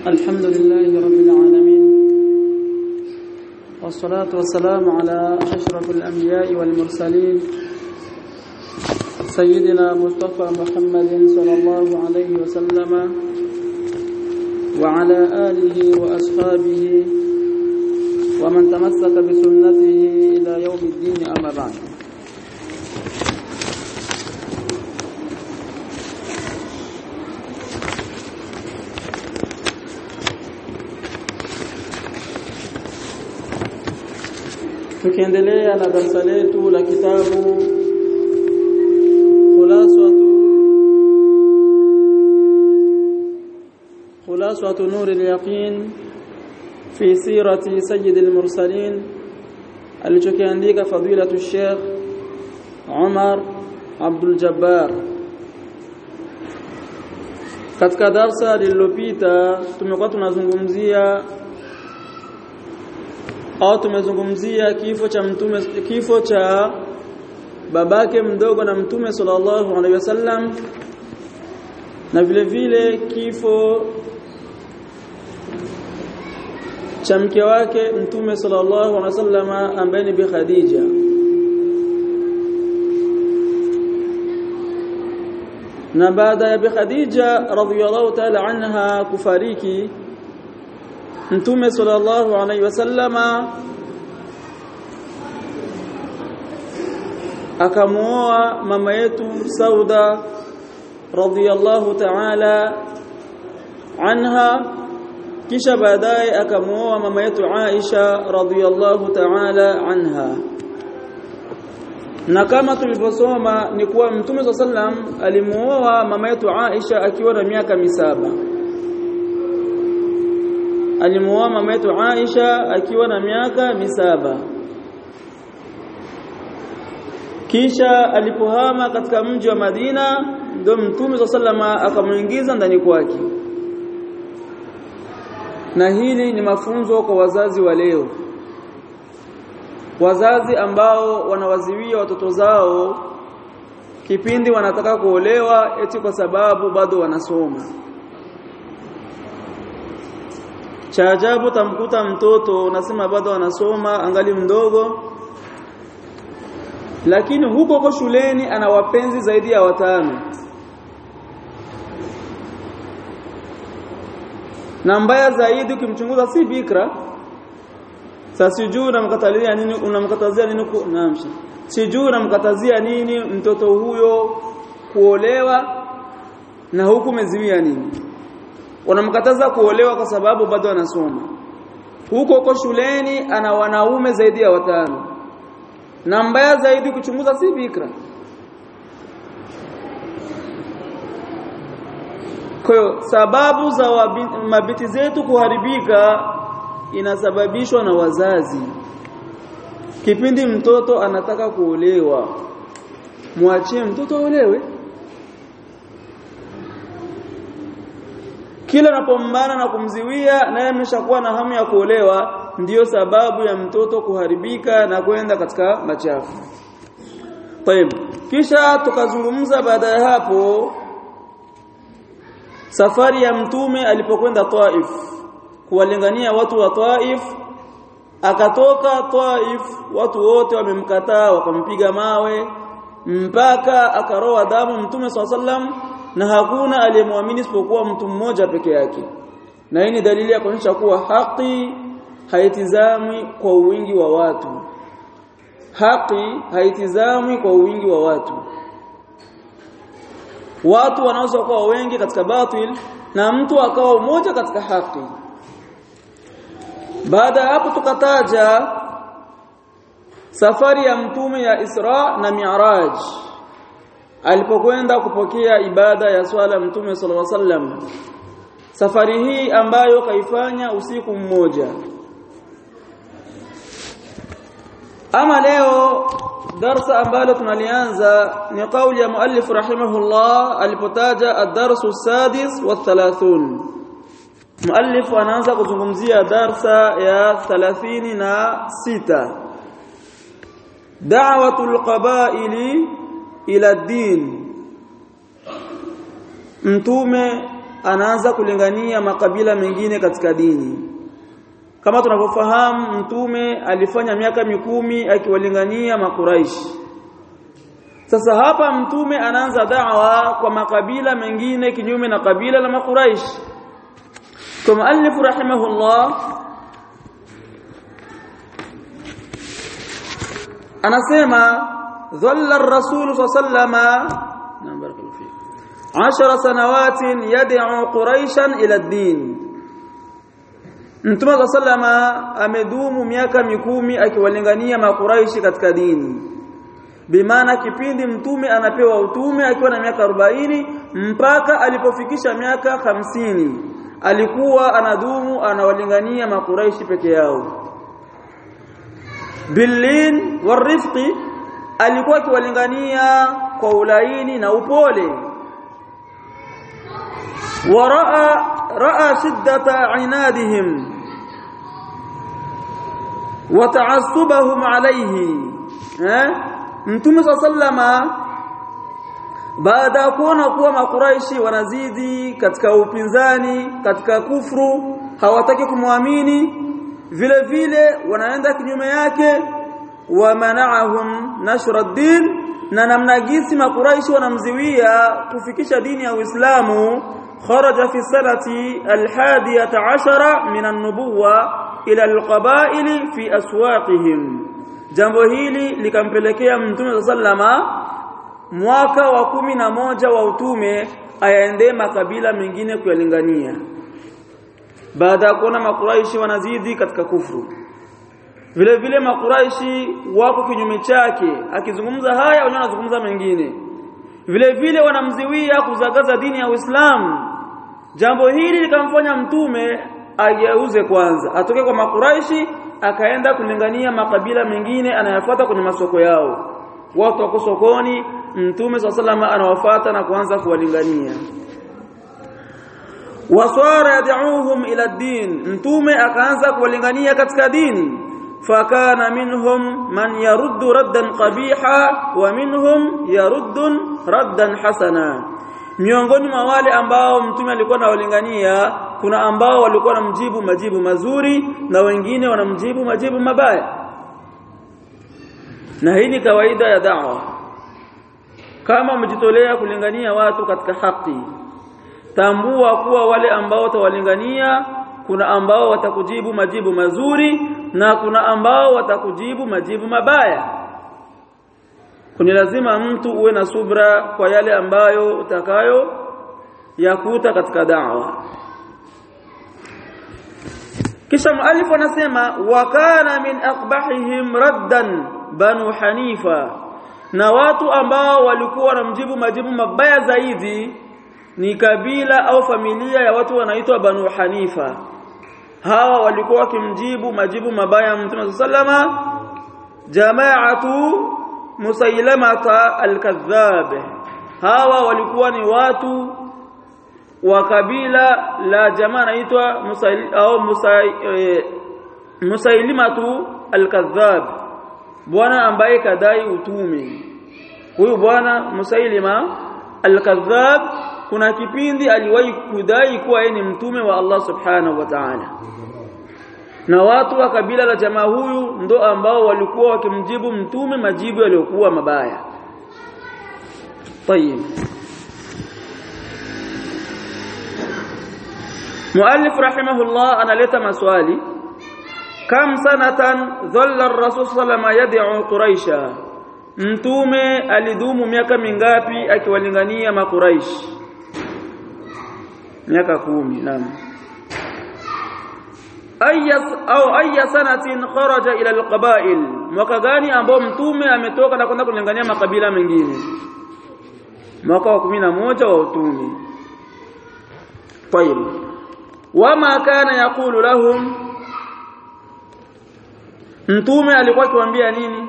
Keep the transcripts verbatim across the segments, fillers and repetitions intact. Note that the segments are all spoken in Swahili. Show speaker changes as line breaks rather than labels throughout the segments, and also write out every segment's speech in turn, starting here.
الحمد لله رب العالمين والصلاة والسلام على أشرف الأنبياء والمرسلين سيدنا مصطفى محمد صلى الله عليه وسلم وعلى آله وأصحابه ومن تمسك بسنته إلى يوم الدين أما بعد. Tukiendelea na darasa letu la kitabu Khulasatu Khulasatu Nur al-Yaqin fi sirati Sayyid al-Mursalin alichokiandika fadilatu Sheikh Umar Abdul Jabbar. Katika darasa lililopita tumekuwa tunazungumzia au tumezungumzia kifo cha mtume kifo cha babake mdogo na mtume sallallahu alaihi wasallam na vile vile kifo cha mke wake mtume sallallahu alaihi wasallam ambaye ni Bi Khadija. Na baada ya Bi Khadija radhiyallahu ta'ala anha kufariki, Mtume sallallahu alaihi wasallama akamuoa mama yetu Sauda radhiyallahu ta'ala anha, kisha baadaye akamuoa mama yetu Aisha radhiyallahu ta'ala anha. Na kama tulivyosoma ni kuwa Mtume sallallahu alaihi wasallam alimuoa mama yetu Aisha akiwa na miaka misaba. Alimuoa mama yetu Aisha akiwa na miaka misaba. Kisha alipohama katika mji wa Madina, ndio Mtume sallallahu alaihi wasallam akamuingiza ndani kwake. Na hili ni mafunzo kwa wazazi wa leo, wazazi ambao wanawaziwia watoto zao kipindi wanataka kuolewa eti kwa sababu bado wanasoma. Cha ajabu tamkuta mtoto unasema bado anasoma angali mdogo, lakini huko kwa shuleni ana wapenzi zaidi ya watano. Na mbaya zaidi ukimchunguza si bikra. Sasa sijui unamkatazia nini unamkatazia nini kuamsha. Sijui unamkatazia nini mtoto huyo kuolewa na huku umeziwia nini? Wanamkataza kuolewa kwa sababu bado anasoma. Huko huko shuleni ana wanaume zaidi ya watano. Na mbaya zaidi kuchunguza si bikra. Kwa hiyo sababu za mabiti zetu kuharibika inasababishwa na wazazi. Kipindi mtoto anataka kuolewa, muachie mtoto aolewe. Kila anapombana na kumziwia naye ameshakuwa na hamu ya kuolewa, ndiyo sababu ya mtoto kuharibika na kwenda katika machafu. Tayeb, kisha tukazungumza baada ya hapo safari ya mtume alipokwenda Taif kuwalingania watu wa Taif. Akatoka Taif, watu wote wamemkataa, wakampiga mawe mpaka akaroa damu mtume swalla sallam, na hakuna aliyemwamini isipokuwa mtu mmoja peke yake. Na hii ni dalili ya kuonyesha kuwa haki haitizamwi kwa wingi wa watu. Haki haitizamwi kwa wingi wa watu. Watu wanaweza kuwa wengi katika batil na mtu akawa mmoja katika haki. Baada hapo tukataja safari ya mtume ya Isra na Mi'raj alipokwenda kupokea ibada ya swala mtume sallallahu alaihi wasallam. Safari hii ambayo kaifanya usiku mmoja. Ama leo darasa ambalo tunalianza ni kauli ya muallif rahimahullah alipotaja ad-darsu as-sadis wa thalathun. Muallif anaanza kuzungumzia darsa ya thelathini na sita. Da'watul qabaili ila ad-din. Mtume anaanza kulingania makabila mengine katika dini. Kama tunavyofahamu mtume alifanya miaka mikumi akiwalingania makuraishi. Sasa hapa mtume anaanza da'wa kwa makabila mengine kinyume na kabila la makuraishi. Kwa muallif rahimahullah anasema dhalla ar-rasul sallama nambarakallahu fi ashara sanawatin yad'u quraishan ila ad-din. Mtume sallama amedumu miaka mikumi akiwalingania makuraishi katika dini. Bimaana kipindi mtume anapewa utume akiwa na miaka arobaini mpaka alipofikisha miaka hamsini alikuwa anadumu anawalingania makuraishi peke yao. Billin warifqi, alikuwa akiwalingania kwa ulaini na upole. Waraa raa shiddata inadihim wa ta'assubahum alayhi. eh Mtume sallama baada ya kuona kuwa makuraishi wanazidi katika upinzani, katika kufru, hawataki kumwamini, vile vile wanaenda kinyume yake, wa mana'ahum nashra ad-din, na namna gisi makuraishi wanamziwia kufikisha dini ya Uislamu. Kharaja fi sanati al-hadiyata ashara min an-nubuwwa ila al-qaba'ili fi aswaqihim. Jambo hili likampelekea Mtume sallama mwaka wa kumi na moja wa utume ayaende makabila mengine kuyalingania, baada ya kuona makuraishi wanazidi katika kufru. Vile vile makuraishi wako kinyume chake, akizungumza haya wao wanazungumza mengine, vile vile wanamziwia kuzagaza dini ya Uislamu. Jambo hili likamfanya mtume ageuze kwanza, atoke kwa makuraishi akaenda kulingania makabila mengine anayafuata kwenye masoko yao. Watu wako sokoni, mtume sallama anawafuata na kuanza kuwalingania. Wasara yad'uuhum ila ad-din, mtume akaanza kuwalingania katika dini. Fakana minhum man yaruddu raddan qabiha wa minhum yaruddun raddan hasana. Miongoni mwa wale ambao mtume alikuwa anawalingania, kuna ambao walikuwa wanamjibu majibu mazuri na wengine wanamjibu majibu mabaya. Na hii ni kawaida ya da'wa. Kama umejitolea kulingania watu katika haki, tambua kuwa wale ambao utawalingania kuna ambao watakujibu majibu mazuri na kuna ambao watakujibu majibu mabaya. Kuni lazima mtu uwe na subra kwa yale ambayo utakayo yakuta katika da'wa. Kisha muallif anasema wa kana min aqbahihim raddan banu hanifa, na watu ambao walikuwa wanamjibu majibu mabaya zaidi ni kabila au familia ya watu wanaitwa Banu Hanifa. Hawa walikuwa wakimjibu majibu mabaya Mtume sallama. Jama'atu Musailamata al-Kadhdhab, hawa walikuwa ni watu wa kabila la jamaa inaitwa Musail au Musail e, Musailimatu al-Kadhdhab, bwana ambaye kadai utume. Huyu bwana Musailima al-Kadhdhab kuna kipindi aliwahi kudai kuwa yeye ni mtume wa Allah subhanahu wa ta'ala, na watu wa kabila la jamaa huyu ndo ambao walikuwa wakimjibu mtume majibu yaliyokuwa mabaya. Tayeb, muallif rahimahullah analeta maswali. Kam sanatan dhalla ar-rasul sallallahu alayhi yad'u quraisha, mtume alidumu miaka mingapi akiwalingania makuraish? Miaka kumi. Naam. Ayya au ayya sanatin kharaja ila al-qaba'il, mwaka gani ambao mtume ametoka na kwenda kulingania makabila mengine? Mwaka wa kumi na moja wa utume. Tayeb, wama kana yaqulu lahum, mtume alikuwa akiwaambia nini?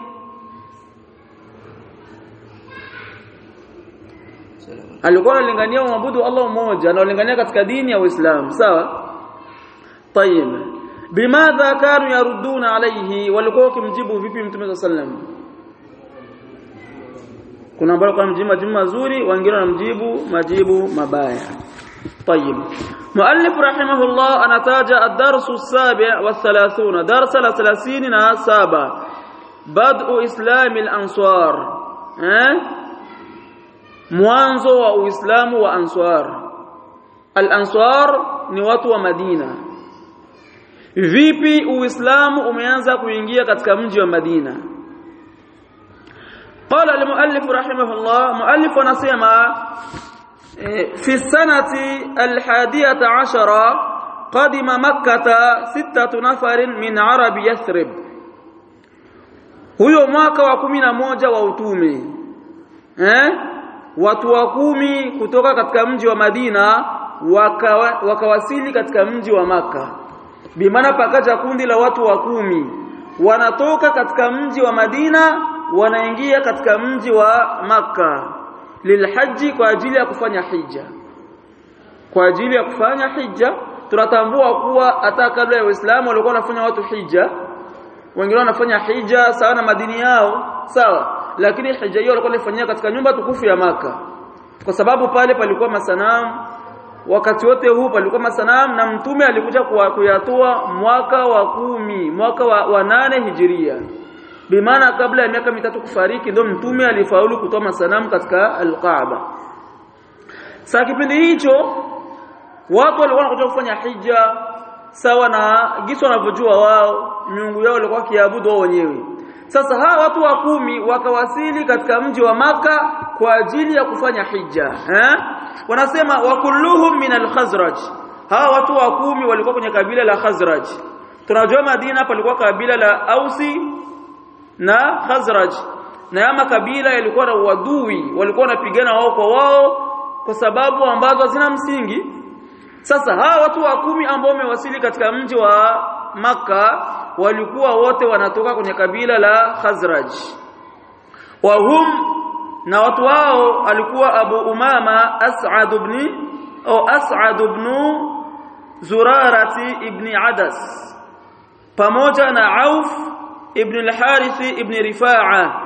Alikuwa analingania waabudu Allah mmoja, analingania katika dini ya Uislamu, sawa? Tayeb, bimadha kanu yaruduna alayhi, walikuwa wakimjibu vipi mtume sallam? Kuna ambao kwa mjibu majibu mazuri, wengine wanamjibu majibu mabaya. طيب مؤلف رحمه الله انataja الدرس السابع والثلاثون درس الثلاثين na saba بدء اسلام الانصار eh mwanzo wa uislamu wa ansar al-ansar ni watu wa Madina. Vipi uislamu umeanza kuingia katika mji wa Madina? قال المؤلف رحمه الله مؤلف anasema في السنة الحادية عشرة قدم مكة ستة نفر من عرب يثرب. huyo mwaka wa kumi na moja wa utume eh watu wa kumi kutoka katika mji wa Madina wakawa, wakawasili katika mji wa Maka. Bimaana pakaja kundi la watu wa kumi wanatoka katika mji wa Madina wanaingia katika mji wa Maka lilhaji kwa ajili ya kufanya hija. Kwa ajili ya kufanya hija tunatambua kuwa hata kabla ya Uislamu walikuwa wanafanya watu hija. Wengine wanafanya hija sawa na madini yao, sawa, lakini hija hiyo walikuwa wanafanyia katika nyumba tukufu ya Maka. Kwa sababu pale palikuwa masanamu, wakati wote huu palikuwa masanamu na mtume alikuja kuyatoa mwaka wa kumi, mwaka wa, wa nane hijiria. Bimaana kabla ya miaka mitatu kufariki ndio mtume alifaulu kutoa masanamu katika al-Kaaba. Sasa kipindi hicho watu walikuwa wanakuja kufanya hija sawa na giso wanavyojua wao, miungu yao walikuwa kiabudu wao wenyewe. Sasa hawa watu wa kumi wakawasili katika mji wa Maka kwa ajili ya kufanya hija eh wanasema wa kulluhum min al-Khazraj. Hawa watu wa kumi walikuwa kwenye kabila la Khazraj. Tunajua Madina palikuwa kabila la Ausi na Khazraj, na yama kabila yalikuwa na uadui, walikuwa wanapigana wao kwa wao kwa sababu ambazo hazina msingi. Sasa hawa watu wa kumi ambao wamewasili katika mji wa Maka walikuwa wote wanatoka kwenye kabila la Khazraj. Wa hum, na watu wao alikuwa Abu Umama As'ad ibn au As'ad ibn Zurarati ibn Adas pamoja na Auf ibn al-Harith ibn Rifa'a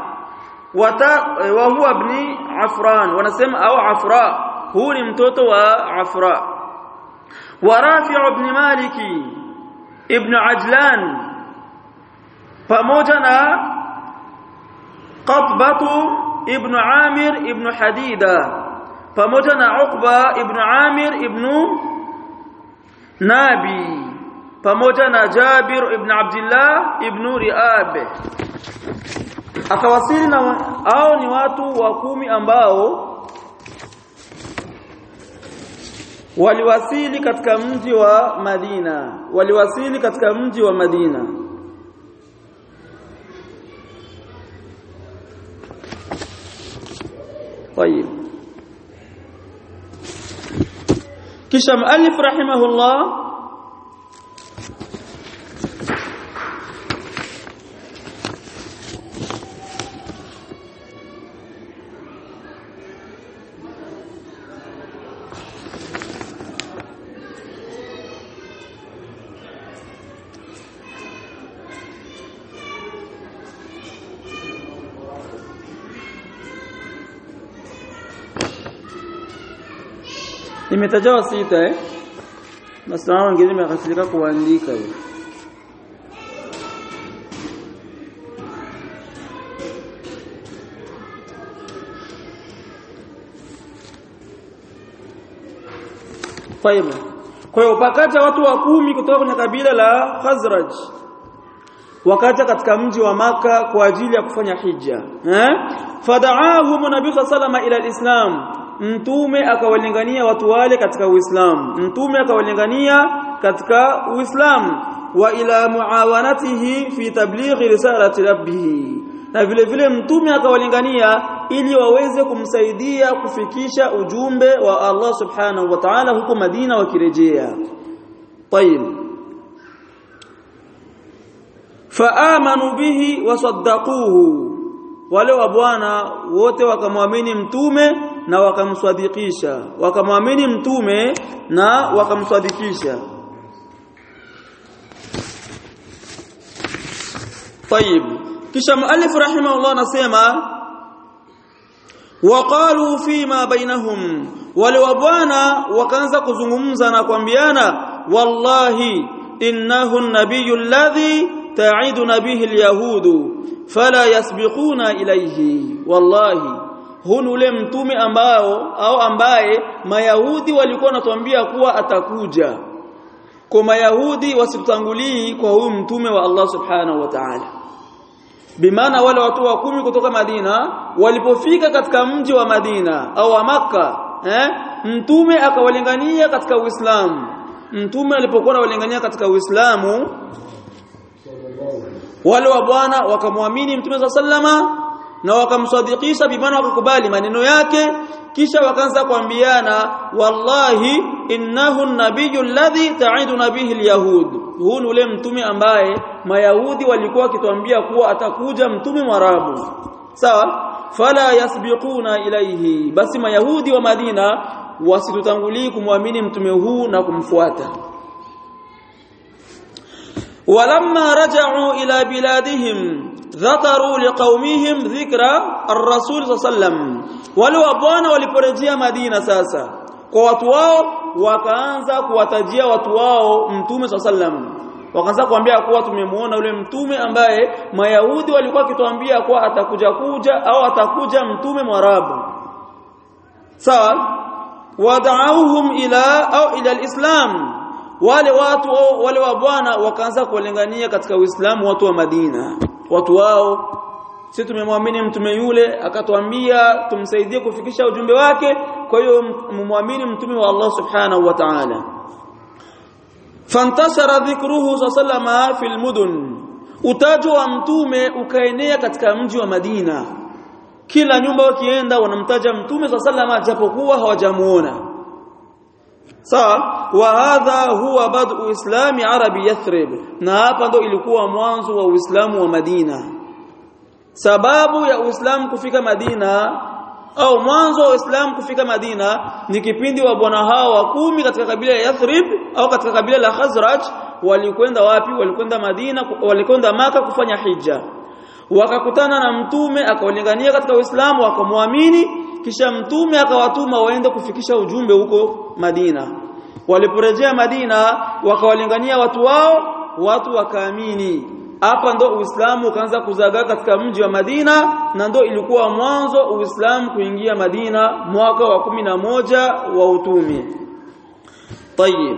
wa huwa ibn Afran, wanasema au Afra, huu ni mtoto wa Afra. Wa Rafi' ibn Maliki ibn Ajlan pamoja na Qatbatu ibn Amir ibn Hadida pamoja na Uqba ibn Amir ibn Nabi pamoja na Jabir ibn Abdullah ibn Riab. Akawasili na hao ni watu wa kumi ambao waliwasili katika mji wa Madina, waliwasili katika mji wa Madina. طيب kisha muallif rahimahullah imetajawa sita eh basi wao wengine wamekasirika kuandika hiyo. Faiba. Kwa hiyo pakaja watu wa kumi kutoka kwenye kabila la Khazraj wakaja katika mji wa Maka kwa ajili ya kufanya hija eh fada'ahum nabii sallallahu ila alislam, mtume akawalingania watu wale katika Uislamu, mtume akawalingania katika Uislamu, wa ila muawanatihi fi tablighi risalati rabbih, na vile vile mtume akawalingania ili waweze kumsaidia kufikisha ujumbe wa Allah subhanahu wa ta'ala huko Madina wakirejea. Tayib, faamanu bihi wasaddaquhu, wale wa bwana wote wakamwamini mtume na wakamswadikisha, wakamwamini mtume na wakamswadikisha. Tayib, kisha muallif rahimahullah anasema waqalu fima bainahum, wale wa bwana wakaanza kuzungumza na kuambiana wallahi innahu an-nabiyyu alladhi ta'iduna bihi al-yahudu fala yasbiquna ilayhi wallahi hunu ule mtume ambao au ambaye mayahudi walikuwa wanatuambia kuwa atakuja kwa mayahudi wasitangulii kwa huyu mtume wa Allah subhanahu wa ta'ala bimaana wale watu wa kumi kutoka Madina walipofika katika mji wa Madina au wa Makka eh mtume akawalingania katika Uislamu mtume alipokuwa analingania katika Uislamu wale wa bwana wakamwamini mtume sallama na wakamsadikisha bimaana wakakubali maneno yake kisha wakaanza kuambiana wallahi innahu an-nabiyyu alladhi ta'iduna bihi al-yahud huu ule mtume ambaye mayahudi walikuwa wakituambia kuwa atakuja mtume mwarabu sawa fala yasbiquna ilayhi basi mayahudi wa Madina wasitutangulii kumwamini mtume huu na kumfuata walamma raja'u ila biladihim dhakaru liqaumihim dhikra ar-rasul sallam wale wa bwana waliporejea Madina sasa kwa watu wao wakaanza kuwatajia watu wao mtume sallam wakaanza kuambia kuwa tumemuona yule mtume ambaye mayahudi walikuwa kituambia kuwa atakuja kuja au atakuja mtume mwarabu sawa wada'uhum ila au ila al-islam wale watu wale wa bwana wakaanza kuwalingania katika Uislamu watu wa Madina watu wao sisi tumemwamini mtume yule akatuambia tumsaidie kufikisha ujumbe wake kwa hiyo mumwamini mtume wa Allah subhanahu wa ta'ala fantashara dhikruhu sallama fil mudun utajo wa mtume ukaenea katika mji wa Madina kila nyumba wakienda wanamtaja mtume sallama japokuwa hawajamuona sawa wa hadha huwa bad'u islami arabi Yathrib na hapa ndo ilikuwa mwanzo wa Uislamu wa Madina sababu ya Uislamu kufika Madina au mwanzo wa Uislamu kufika Madina ni kipindi wa bwana hao wa kumi katika kabila ya Yathrib au katika kabila la Khazraj walikwenda wapi walikwenda Madina walikwenda Maka kufanya hija wakakutana na mtume akawalingania katika Uislamu wakamwamini kisha mtume akawatuma waende kufikisha ujumbe huko Madina waliporejea Madina wakawalingania watu wao watu wakaamini hapa ndo Uislamu ukaanza kuzagaa katika mji wa Madina na ndo ilikuwa mwanzo Uislamu kuingia Madina mwaka wa kumi na moja wa utume طيب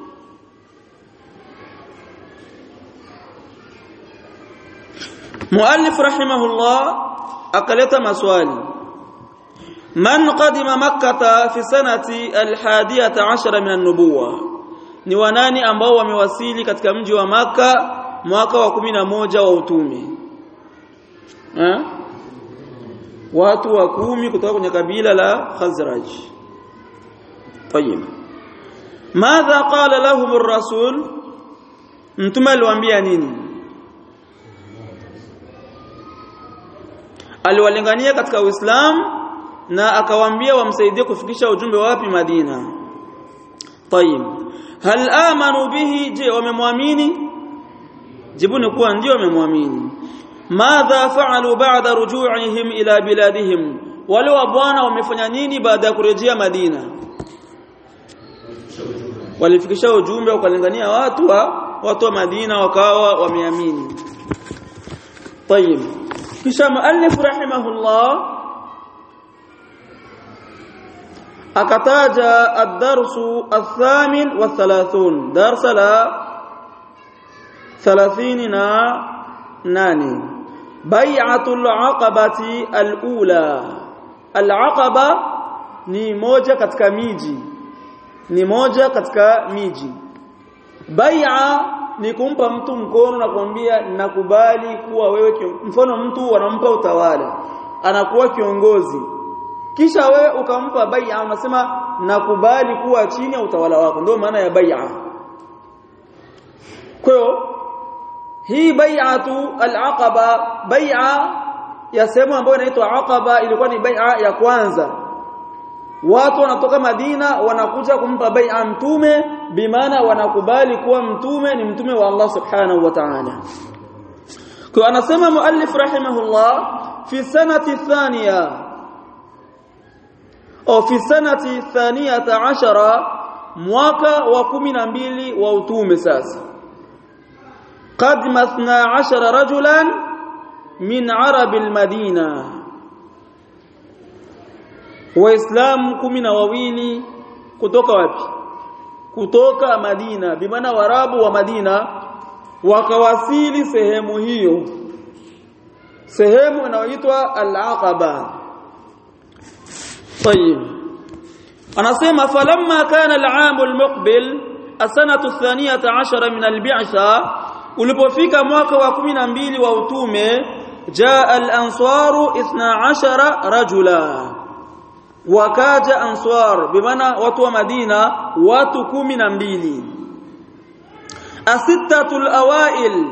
مؤلف رحمه الله akaleta maswali man qadima makkah fi sanati al-hadiyata ashara min an-nubuwah ni wanani ambao wamewasili katika mji wa Makka mwaka wa kumi na moja wa utume eh watu wa kumi kutoka kwenye kabila la Khazraj طيب ماذا قال لهم الرسول mtume aliwaambia nini aliwalingania katika Uislamu na akawaambia wamsaidie kufikisha ujumbe wapi Madina طيب hal amanu bihi je wamemwamini jibu ni kuwa ndio wamemwamini madha fa'alu ba'da ruju'ihim ila biladihim wale wa bwana wamefanya nini baada ya kurejea Madina walifikisha ujumbe wakalingania watu wa watu wa Madina wakawa wameamini طيب kisha muallif rahimahullah akataja ad-darsu ath-thamin wa thalathun darsa la thalathini na nane bai'atul aqabati al-ula al-aqaba ni moja katika miji ni moja katika miji bai'a ni kumpa mtu mkono na kumwambia nakubali kuwa wewe mfano mtu anampa utawala anakuwa kiongozi kisha wewe ukampa bai'a unasema nakubali kuwa chini ya utawala wako ndio maana ya bai'a kwa hiyo hii bai'atu al-aqaba bai'a ya sehemu ambayo inaitwa aqaba ilikuwa ni bai'a ya kwanza watu wanatoka Madina wanakuja kumpa bai'a mtume bimaana wanakubali kuwa mtume ni mtume wa Allah subhanahu wa ta'ala kwa anasema muallif rahimahullah fi sanati thaniya au fi sanati thaniyata ashara mwaka wa kumi na mbili wa utume sasa qadima اثنا عشر rajulan min arabi almadina waislamu kumi na wawili kutoka wapi kutoka Madina bimaana warabu wa Madina wakawasili sehemu hiyo sehemu inayoitwa al-Aqaba. طيب anasema falamma kana al-aam al-muqbil as-sanatu ath-thaniyata 'ashara min al-bi'sa ulipofika mwaka wa kumi na mbili wa utume jaa al-ansaru ithna 'ashara rajula wakaja answar bimaana watu wa Madina watu kumi na mbili asittatul awail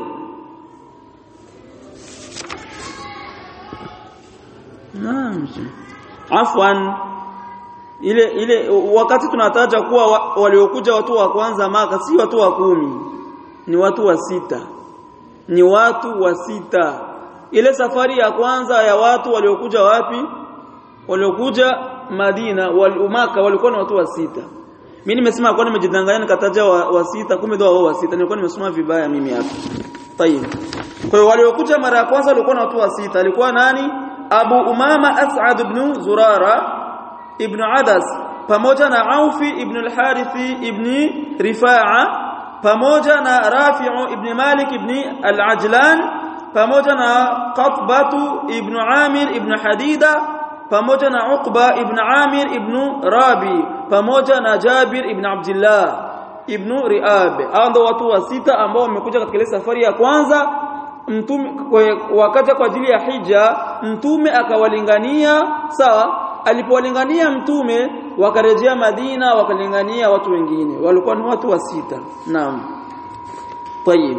naam afwan ile ile wakati tunataja kuwa waliokuja watu wa kwanza Maka si watu wa kumi ni watu wa sita ni watu wa sita ile safari ya kwanza ya watu waliokuja wapi waliokuja Madina wal Maka walikuwa ni watu wa sita. Mimi nimesema kwa nimejidanganya nikataja wa, wa sita kumbe ndio wao wa sita nilikuwa nimesoma vibaya mimi hapa. Tayeb. Kwa hiyo waliokuja mara ya kwanza walikuwa ni watu wa sita. Alikuwa nani? Abu Umama As'ad ibn Zurara ibn Adas pamoja na Aufi ibn al-Harith ibn Rifa'a pamoja na Rafi'u ibn Malik ibn al-Ajlan pamoja na Qatbatu ibn Amir ibn Hadida pamoja na Uqba ibn Amir ibn Rabi pamoja na Jabir ibn Abdullah ibn Riab. Hao ndio watu wa sita ambao wamekuja katika ile safari ya kwanza mtume wakaja kwa ajili ya hija mtume akawalingania sawa alipowalingania mtume wakarejea Madina wakalingania watu wengine walikuwa ni watu wa sita. Naam. Tayeb.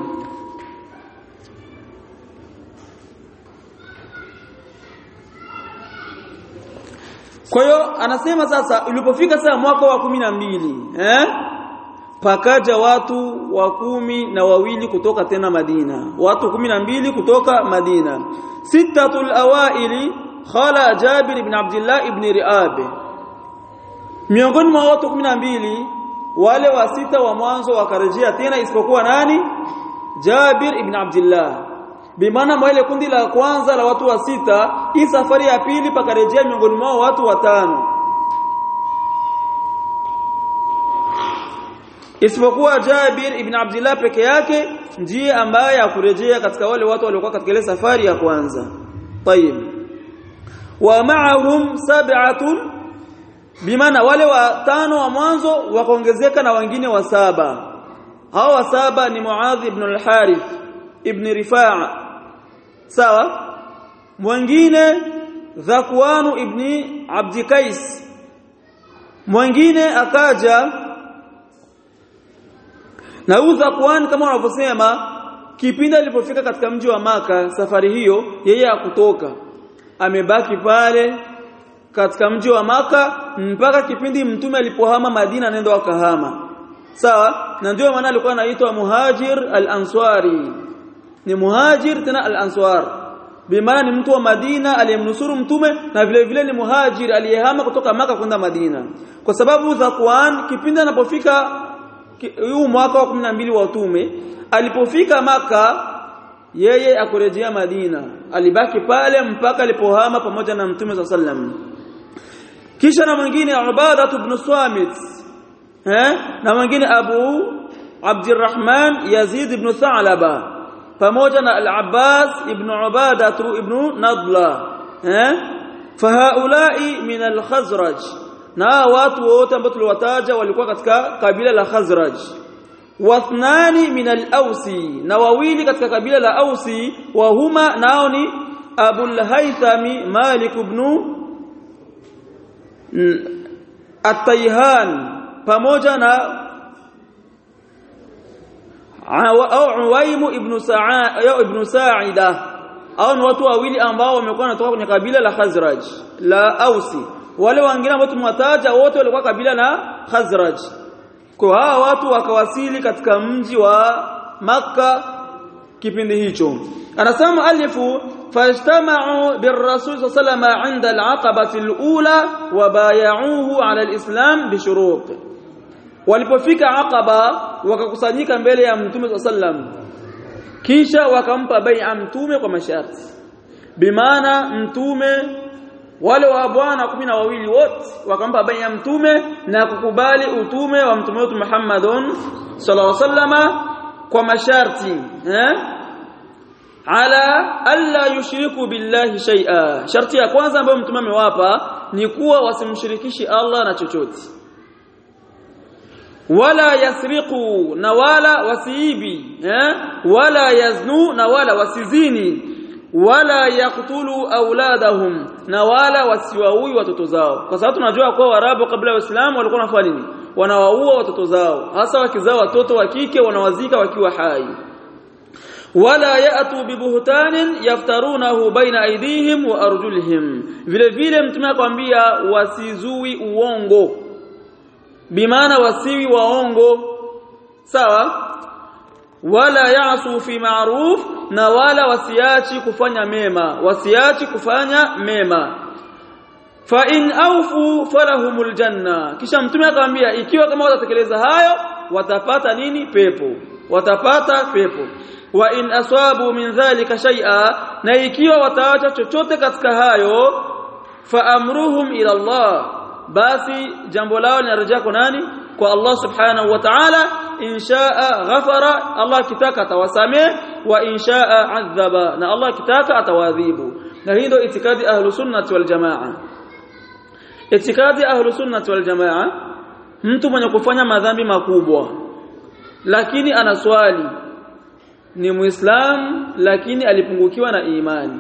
Kwa hiyo anasema sasa ulipofika saa mwaka wa kumi na mbili eh pakaja watu wa kumi na wawili kutoka tena Madina watu kumi na mbili kutoka Madina sittatul awaili khala Jabir ibn Abdullah ibn Riab miongoni mwa watu kumi na mbili wale wa sita wa mwanzo wakarejea tena isipokuwa nani Jabir ibn Abdullah bimaana mwa ile kundi la kwanza la watu wa sita hii safari ya pili pakarejea miongoni mwa watu watano isipokuwa Jabir ibn Abdullah peke yake ndiye ambaye akurejea katika wale watu waliokuwa katika ile safari ya kwanza. Tayeb. Wa ma'ahum sab'atun bimaana wale watano wa mwanzo wakaongezeka na wengine wa saba. Hao wa saba ni Muadh ibn al-Harith ibn Rifa'a. Sawa? Mwingine Dhakwanu ibn Abd Qais. Mwingine akaja na Udhakwan kama wanavyosema kipindi alipofika katika mji wa Maka safari hiyo yeye hakutoka amebaki pale katika mji wa Maka mpaka kipindi mtume alipohama Madina nenda wakahama sawa na ndio maana alikuwa anaitwa Muhajir al-Ansari ni Muhajir tena al-Ansar bimaana ni mtu wa Madina aliyemnusuru mtume na vile vile ni Muhajir aliyehama kutoka Maka kwenda Madina kwa sababu Udhakwan kipindi anapofika huu mwaka wa kumi na mbili wa utume alipofika Maka yeye akurejea Madina alibaki pale mpaka alipohama pamoja na mtume sallam kisha na mwingine Ubadah ibn Swamit eh na mwingine Abu Abdurrahman Yazid ibn Tha'laba pamoja na Al-Abbas ibn Ubadah ibn Nadla eh fahaulai min al-Khazraj na watu wote ambao tuliwataja walikuwa katika kabila la Khazraj wathnani min al-Ausi na wawili katika kabila la Ausi wa huma nao ni Abu al-Haythami Malik ibn At-Tayhan pamoja na Uwaym ibn Sa'a ibn Sa'ida au ni watu wawili ambao wamekuwa wanatoka kwenye kabila la Khazraj la Ausi wale wengine ambao tumewataja wote walikuwa kabila la Khazraj kwa hawa watu wakawasili katika mji wa Makka kipindi hicho anasema alifu fajtama'u birrasul sallallahu alayhi wasallam 'inda al-'aqabati al-ula wa bay'uhu 'ala al-islam bi shurut. Walipofika Aqaba wakakusanyika mbele ya Mtume sallam kisha wakampa bai'a Mtume kwa masharti. Bimaana Mtume wale wa bwana kumi na wawili wote wakampa bai'a Mtume na kukubali utume wa Mtume wetu Muhammadun sallallahu alaihi wasallam kwa masharti eh ala alla yushriku billahi shay'a. Sharti ya kwanza ambayo Mtume amewapa ni kuwa wasimshirikishi Allah na chochote, wala yasriqu na wala wasiibi eh wala yaznu na wala wasizini, wala yaqtulu auladahum na wala wasiwaui watoto zao. Kwa sababu tunajua kwa Waarabu kabla ya Uislamu walikuwa wanafanya nini? Wanawaua watoto zao, hasa wakizao watoto wa kike wanawazika wakiwa hai. Wala ya'tu bibuhtanin yaftarunahu baina aydihim wa arjulihim. Vile vile Mtume akwambia wasizui uongo, bimaana wasiwi waongo, sawa. Wala ya'su fi ma'ruf na wala wasiachi kufanya mema, wasiachi kufanya mema. Fa in awfu falahumul janna. Kisha Mtume akamwambia ikiwa kama watatekeleza hayo watapata nini? Pepo, watapata pepo. Wa in aswabu min dhalika shay'a, na ikiwa wataacha chochote katika hayo fa amruhum ila Allah, basi jambo lao linarejea kwa nani? Kwa Allah subhanahu wa ta'ala. Inshaa ghafara, Allah kitaka atawasamee, wa inshaa adhaba, na Allah kitaka atawadhibu. Na hii ndio itikadi ahlus sunnah wal jamaa. Itikadi ahlus sunnah wal jamaa, mtu mwenye kufanya madhambi makubwa lakini ana swali, ni Muislamu lakini alipungukiwa na imani,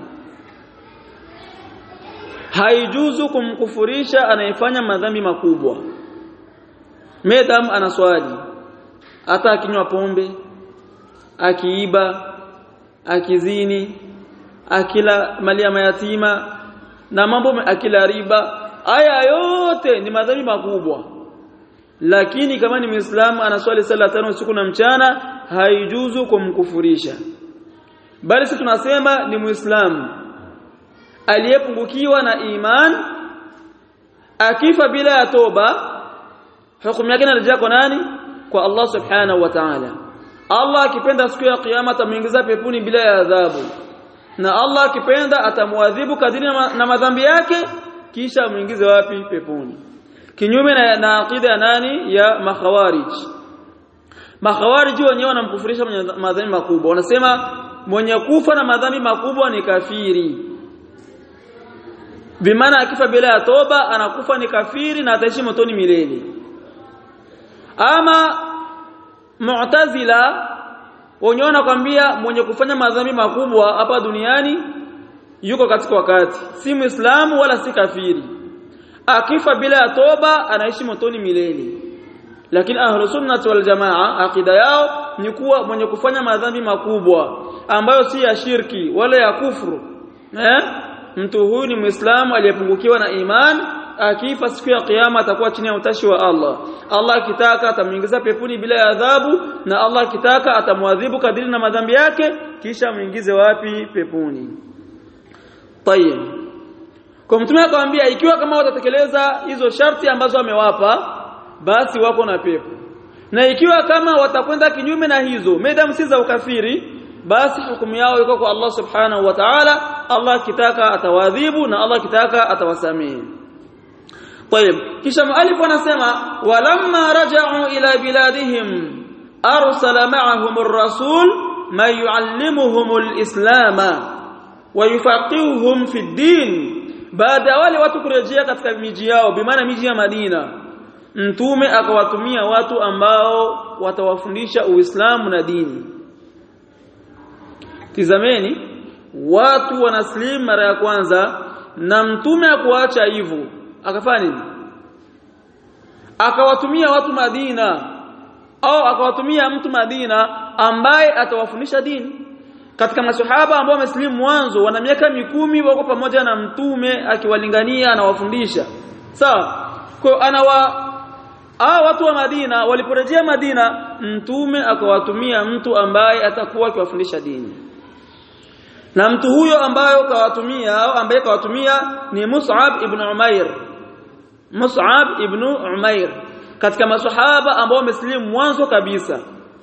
haijuzu kumkufurisha anayefanya madhambi makubwa madam ana swali. Hata akinywa pombe, akiiba, akizini, akila mali ya mayatima na mambo, akila riba, haya yote ni madhambi makubwa, lakini kama ni Muislamu anaswali sala tano usiku na mchana, haijuzu kumkufurisha. Bali sisi tunasema ni Muislamu aliyepungukiwa na iman, akifa bila ya toba, hukumu yake inarejea kwa nani? Kwa Allah subhanahu wa ta'ala. Allah akipenda siku ya kiyama atamuingiza peponi bila ya adhabu, na Allah akipenda atamuadhibu kadiri na madhambi yake kisha amuingize wapi? Peponi. Kinyume na, na aqida ya nani? Ya makhawarij. Makhawarij wenyewe wanamkufurisha mwenye madhambi makubwa, wanasema mwenye kufa na madhambi makubwa ni kafiri. Bimaana akifa bila ya toba anakufa ni kafiri na ataishi motoni milele. Ama Mu'tazila wenyewe wanakuambia mwenye kufanya madhambi makubwa hapa duniani yuko katika wakati, si Muislamu wala si kafiri, akifa bila ya toba anaishi motoni milele. Lakini ahlus sunnah wal jamaa akida yao ni kuwa mwenye kufanya madhambi makubwa ambayo si ya shirki wala ya kufuru, eh mtu huyu ni Muislamu aliyepungukiwa na iman, akifa siku ya kiyama atakuwa chini ya utashi wa Allah. Allah akitaka atamuingiza peponi bila ya adhabu, na Allah akitaka atamuadhibu kadiri na madhambi yake kisha muingize wapi? Peponi. Tayeb. Kwa Mtume akamwambia ikiwa kama watatekeleza hizo sharti ambazo amewapa basi wako na pepo, na ikiwa kama watakwenda kinyume na hizo madam si za ukafiri, basi hukumu yao iko kwa Allah subhanahu wa ta'ala. Allah kitaka atawadhibu na Allah kitaka atawasamehe. Tayeb. Kisha muallif anasema walamma raja'u ila biladihim arsala ma'ahum ar-rasul ma yu'allimuhum al-islam wa yufaqihuhum fi ad-din. Baada wale watu kurejea katika miji yao, bimaana miji ya Madina, Mtume akawatumia watu ambao watawafundisha Uislamu na dini. Tizameni, watu wanaslimu mara ya kwanza na Mtume akuacha hivyo, akafanya nini? Akawatumia watu Madina, au akawatumia mtu Madina ambaye atawafundisha dini. Katika maswahaba ambao wameslimu mwanzo wana miaka mikumi wako pamoja na Mtume akiwalingania na wafundisha. Sawa? Kwa anawa hao watu wa Madina waliporejea Madina, Mtume akawatumia mtu ambaye atakuwa akiwafundisha dini. na mtu huyo ambaye kawatumia au ambaye kawatumia ni Mus'ab ibn Umair. Mus'ab ibn Umair katika maswahaba ambao wamesilimu mwanzo kabisa,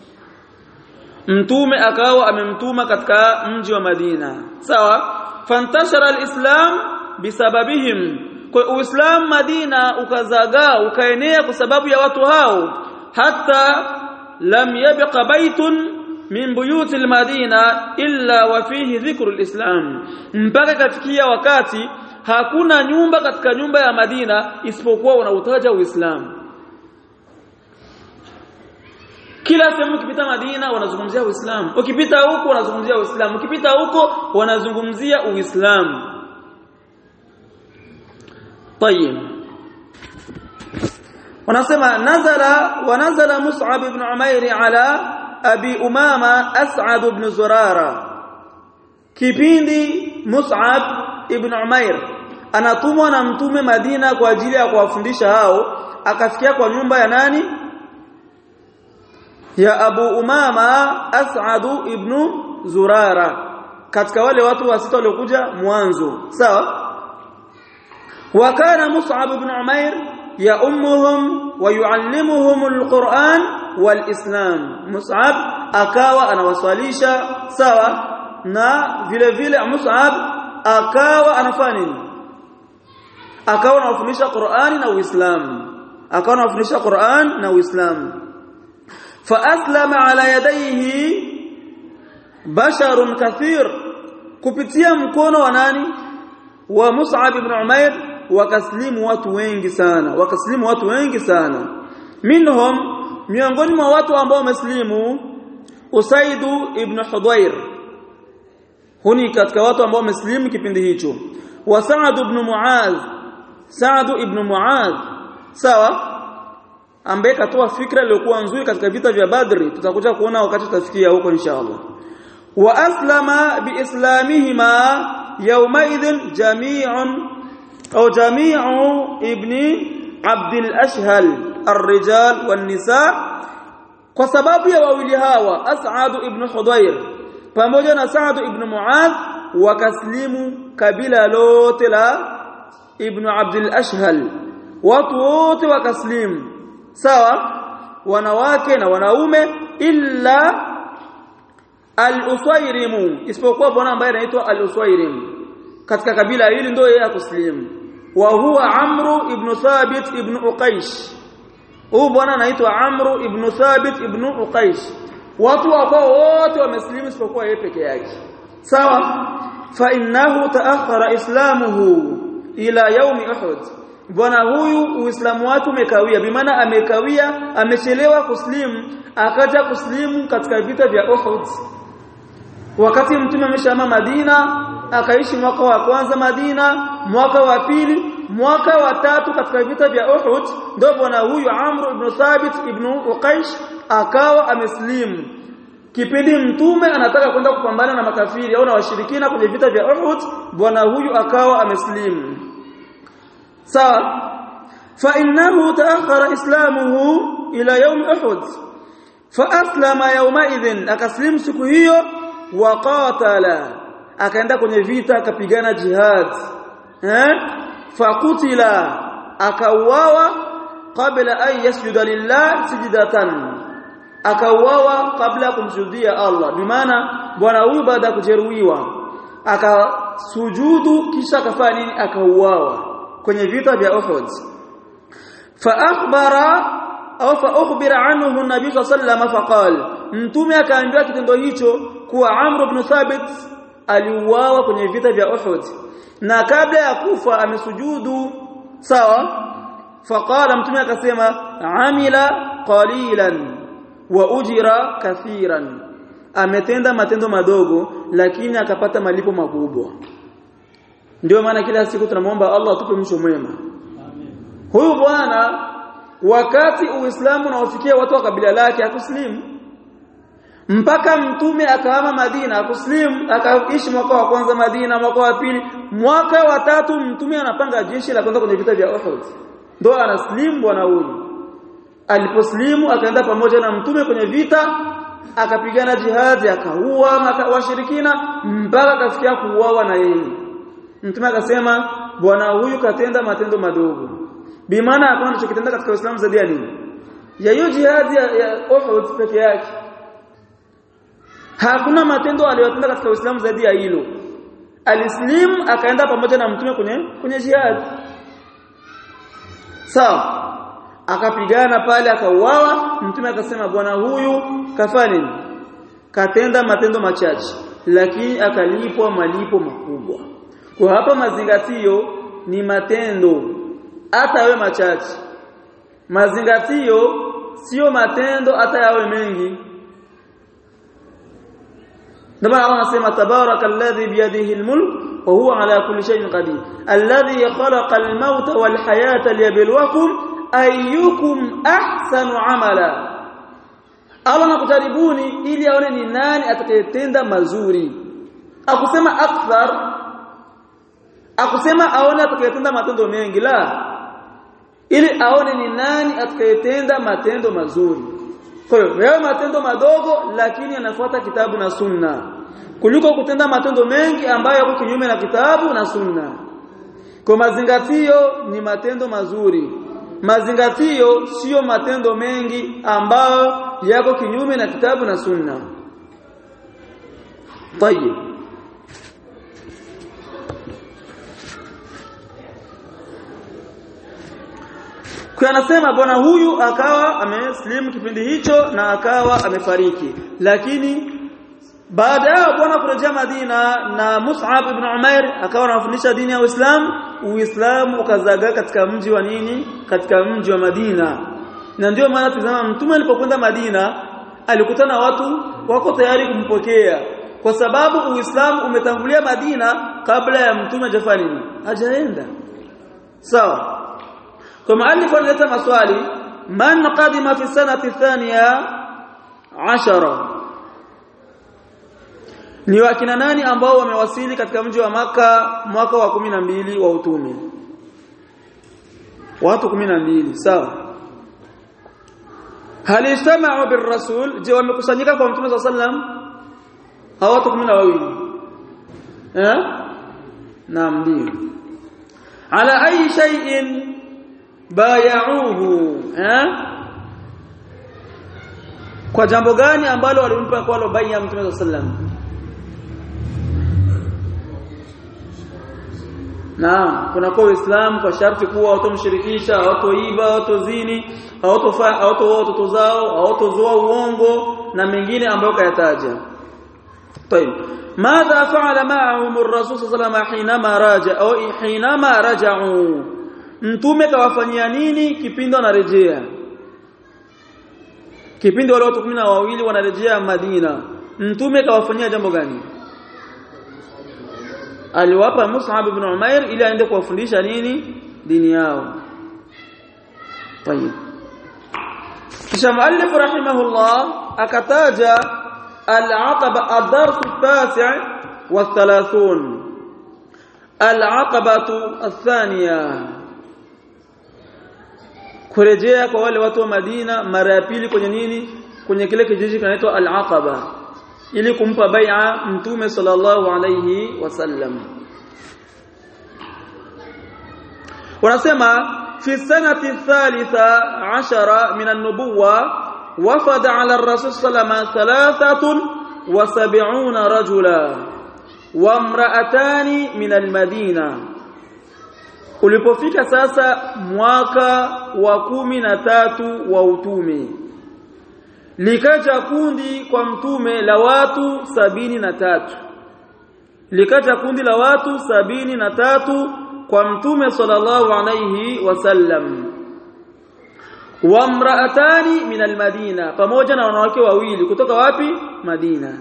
mtume akawa amemtuma katika mji wa Madina. Sawa, fantashara alislam bisababihim, kwa uislamu Madina ukazagaa ukaenea kwa sababu ya watu hao, hata lam yabqa baitun min buyuti almadina illa wa fihi dhikru alislam, mpaka kafikia wakati hakuna nyumba katika nyumba ya Madina isipokuwa unautaja Uislamu. Kila sehemu ukipita Madina wanazungumzia Uislamu, ukipita huko wanazungumzia Uislamu, ukipita huko wanazungumzia Uislamu. طيب, wanasema nazala wa nazala Mus'ab ibn Umair ala Abi Umama As'ad ibn Zurara. Kipindi Mus'ab ibn Umair anatumwa na mtume Madina kwa ajili ya kuwafundisha hao, akafikia kwa nyumba ya nani? Ya Abu Umama As'ad ibn Zurara, katika wale watu wa sita waliokuja mwanzo. Sawa, wa kana Mus'ab ibn Umair ya ummuhum wa yuallimuhum alquran walislam. Mus'ab akawa anawaswalisha, sawa, na vile vile Mus'ab akawa anafanya nini? Akawa anawafundisha Qur'ani na Uislamu, akawa anawafundisha Qur'an na Uislamu. fa aslama ala yadayhi basharun kathir, kupitia mkono wa nani? Wa Mus'ab ibn Umair wakaslimu watu wengi sana, wakaslimu watu wengi sana. Minhum, miongoni mwa watu ambao wameslimu, Usaid ibn Hudayr, huni katika watu ambao wameslimu kipindi hicho. Wa Sa'd ibn Mu'adh, Sa'd ibn Mu'adh, sawa, ambaye katoa fikra iliyokuwa nzuri katika vita vya Badri, tutakuja kuona wakati tutafikia huko inshallah. Wa aslama biislamihima yawmaidhin jami'un au jami'u ibni Abd al-Ashhal ar-rijal wan-nisa, kwa sababu ya wawili hawa As'ad ibn Hudayr pamoja na Sa'd ibn Mu'adh wakaslimu kabila lote la ibn Abd al-Ashhal, watu wote wakaslimu, sawa, wanawake na wanaume, illa al-Usayrim, isipokuwa bwana ambaye anaitwa al-Usayrim katika kabila hili ndio yeye akuslimu. Wa huwa Amr ibn Thabit ibn Uqaysh, huyu bwana anaitwa Amr ibn Thabit ibn Uqaysh. Watu wao wote wameslimu isipokuwa yeye peke yake, sawa. Fa innahu ta'akhkhara islamuhu ila yawm Uhud, bwana huyu uislamu wake umekawia, bimaana amekawia, amechelewa kuslimu, akaja kuslimu katika vita vya Uhud. Wakati mtume ameshama Madina, akaishi mwaka wa kwanza Madina, mwaka wa pili, mwaka wa tatu katika vita vya Uhud, ndio bwana huyu Amr ibn Thabit ibn Uqaysh akawa ameslimu. Kipindi mtume anataka kwenda kupambana na makafiri au na washirikina kwenye vita vya Uhud, bwana huyu akawa ameslimu, sawa. Fa innahu ta'akhkhara islamuhu ila yawm Uhud, fa aslama yawma idhin, akaslimu siku hiyo. Wa qatala, akaenda kwenye vita, akapigana jihad, eh fa qutila, akauawa. Qabla an yasjuda lillah sajdatan, akauawa kabla kumsujudia Allah, bimaana bwana huyu baada ya kujeruhiwa akasujudu kisha akafanya nini? Akauawa kwenye vita vya Uhud. Fa akhbara au fa ukhbira anhu nabii sallallahu alayhi wasallam faqala, mtume akaambiwa kitendo hicho kuwa Amr ibn Thabit aliuawa kwenye vita vya Uhud na kabla ya kufa amesujudu, sawa. Faqala, mtume akasema, amila qalilan wa ujira kathiran, ametenda matendo madogo lakini akapata malipo makubwa. Ndio maana kila siku tunamuomba Allah atupe mwisho mwema. Amen. Huyu bwana wakati Uislamu unaofikia watu wa kabila lake akuslimu, mpaka mtume akahama Madina akuslimu, akaishi mwaka wa kwanza Madina, mwaka wa pili, mwaka wa tatu mtume anapanga jeshi la kwenda kwenye vita vya Uhud, ndio anaslimu bwana huyu. Aliposlimu akaenda pamoja na mtume kwenye vita, akapigana jihad, akaua washirikina mpaka kafikia kuuawa na yeye. Mtume akasema bwana huyu katenda matendo madogo. Bi maana hakuna anachokitenda katika Uislamu zaidi ya nini? Ya hiyo jihad ya, ya Uhud peke yake. Hakuna matendo aliyotenda katika Uislamu zaidi ya hilo. Alislim akaenda pamoja na mtume kwenye kwenye jihad. Sawa. Akapigana pale akauawa, mtume akasema bwana huyu kafani katenda matendo machache lakini akalipwa malipo makubwa. Kwa hapa mazingatio ni matendo hata yawe machache. Mazingatio sio matendo hata yawe mengi. Ndio Allah anasema tabarakalladhi biyadihi almulk wa huwa ala kulli shay'in qadir alladhi khalaqa almauta wal hayata liyabluwakum ayyukum ahsanu amala. Allah anakujaribuni ili aone ni nani atakayetenda mazuri. Akusema akthar, akusema aone atakayetenda matendo mengi, la, ili aone ni nani atakayetenda matendo mazuri. Kwa hiyo wewe matendo madogo lakini yanafuata kitabu na sunna kuliko kutenda matendo mengi ambayo yako kinyume na kitabu na sunna. Kwa mazingatio ni matendo mazuri. Mazingatio sio matendo mengi ambayo yako kinyume na kitabu na sunna. Tayeb. Kwa anasema bwana huyu akawa ameslimu kipindi hicho na akawa amefariki. Lakini baada ya bwana kurejea Madina na Mus'ab ibn Umair akawa anafundisha dini ya Uislamu, Uislamu ukazagaa katika mji wa nini? Katika mji wa Madina. Na ndio maana tazama mtume alipokwenda Madina alikutana watu wako tayari kumpokea kwa sababu Uislamu umetangulia Madina kabla ya mtume hajafanya hajaenda. Sawa. Kwa muallif analeta maswali, man qadima fi sanati thaniya ashara, ni wakina nani ambao wamewasili katika mji wa Maka mwaka wa kumi na mbili wa utume? Watu kumi na mbili. Sawa. Hal istama'u bir rasul, je wamekusanyika kwa mtume sallallahu alayhi wasallam hao watu kumi na wawili? Eh? Naam, ndio. Ala ayi shay'in bayauhu, eh? Kwa jambo gani ambalo walimpa kwa lo bai'a mtume sallallahu alayhi wasallam? Na kuna kwa Uislamu kwa sharti kuwa watomshirikisha, hawatoiba, hawatozini, hawatofanya hawatoa watoto zao, hawatozoa uongo na mengine ambayo kayataja. Tayeb. Madha fa'ala ma'ahum ar-rasul sallallahu alayhi wasallam hinama raja au hinama raja'u, mtume kawafanyia nini kipindi wanarejea? Kipindi wale watu kumi na wawili wanarejea Madina, mtume kawafanyia jambo gani? Aliwapa Mus'ab ibn Umair ili aende kuwafundisha nini? Dini yao. Tayeb. Kisha muallif rahimahullah akataja al-aqaba ad-dars at-tasi' wa thalathun, al-aqabatu ath-thaniya, kurejea kwa wale watu wa Madina mara ya pili kwenye nini? Kwenye kile kijiji kinaitwa al-Aqaba, ili kumpa bai'a mtume sallallahu alayhi wasallam. Wanasema fi sanati thalitha ashara min an-nubuwwa wafada ala ar-rasul sallallahu thalathatun wa sab'una rajula wa imra'atani min al-Madina. Ulipofika sasa mwaka wa kumi na tatu wa utume, likaja kundi kwa mtume la watu sabini na tatu. Likaja kundi la watu sabini na tatu kwa mtume sallallahu alayhi wasallam. Wa imra'atani min al-Madina, pamoja na wanawake wawili kutoka wapi? Madina.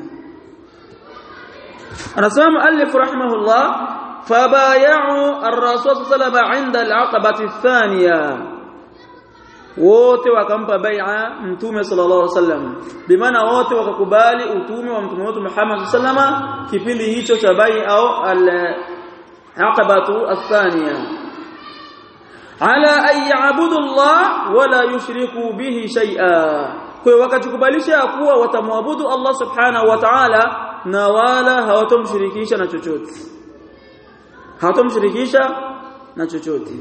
Anasema alif rahimahullah fabay'u ar-rasul sallallahu alayhi wasallam 'inda al-'aqabati ath-thaniya, wote wakampa bai'a mtume sallallahu alaihi wasallam, bimaana wote wakakubali utume wa mtume wetu Muhammad sallallahu alaihi wasallam kipindi hicho cha bai'a au al-aqabatu ath-thaniya, ala ay ya'budu Allah wa la yushriku bihi shay'a. Kwa wakati kubalisha kuwa watamwabudu Allah subhanahu wa ta'ala na wala hawatomshirikisha na chochote hawatomshirikisha na chochote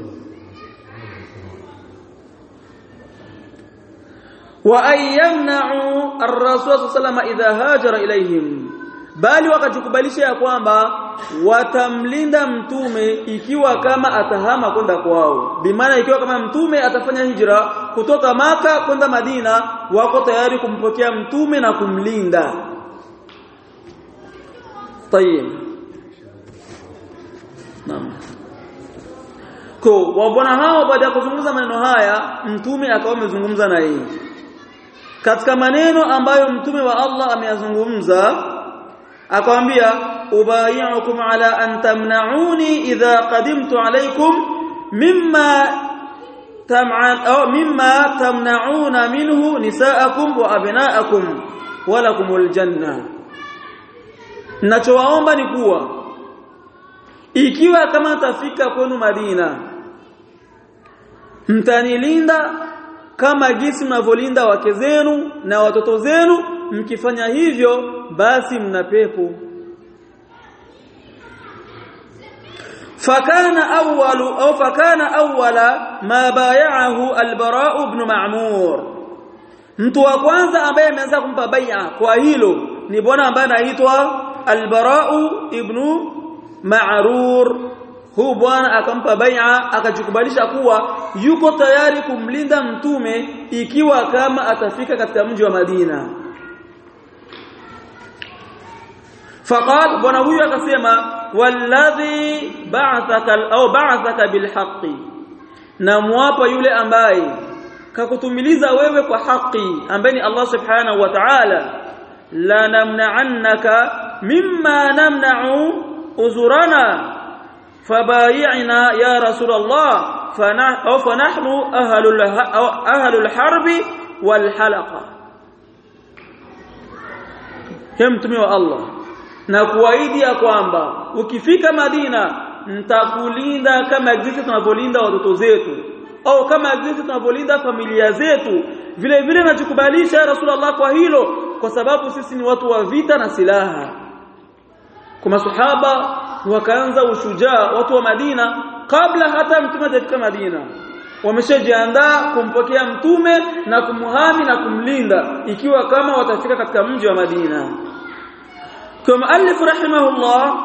wa ayyamna'u ar-rasul sallallahu alayhi idha hajara ilayhim bali wakajikubalisha ya kwamba watamlinda mtume ikiwa kama atahama kwenda kwao bimaana ikiwa kama mtume atafanya hijra kutoka maka kwenda Madina wako tayari kumpokea mtume na kumlinda. Tayeb naam kwa wabwana hao baada ya kuzungumza maneno haya mtume akawa amezungumza na yeye katika maneno ambayo mtume wa Allah ameyazungumza akamwambia ubayyukum ala an tamna'uni idha qadimtu alaykum mimma tam'an aw mimma tamna'una minhu nisaakum wa abna'akum wa lakumul janna ninachowaomba ni kuwa ikiwa kama tafika kwenu Madina mtanilinda kama jinsi mnavolinda wake zenu na watoto zenu mkifanya hivyo basi mna pepo. fakana awwalu au fakana awwala ma bay'ahu al-Bara' ibn Ma'mur mtu wa kwanza ambaye ameanza kumpa bai'a kwa hilo ni bwana ambaye anaitwa al-Bara' ibn Ma'rur huu bwana akampa bai'a akajikubalisha kuwa yuko tayari kumlinda mtume ikiwa kama atafika katika mji wa Madina. faqal bwana huyu akasema walladhi ba'athaka au ba'athaka bilhaqqi na muapa yule ambaye kakutumiliza wewe kwa haki ambaye ni Allah subhanahu wa ta'ala la namna'annaka mimma namna'u uzurana fabayi'na ya rasulullah fana au fanahnu ahlul ahlul harbi wal halaqa mtume wa Allah na kuahidi ya kwamba ukifika Madina nitakulinda kama jinsi tunavyolinda watoto zetu au kama jinsi tunavyolinda familia zetu vile vile najikubalisha rasulullah kwa hilo kwa sababu sisi ni watu wa vita na silaha. Kwa masahaba wakaanza ushujaa watu wa Madina kabla hata mtume hajafika Madina wameshajiandaa kumpokea mtume na kumhami na kumlinda ikiwa kama watafika katika mji wa Madina. Kwa muallif rahimahullah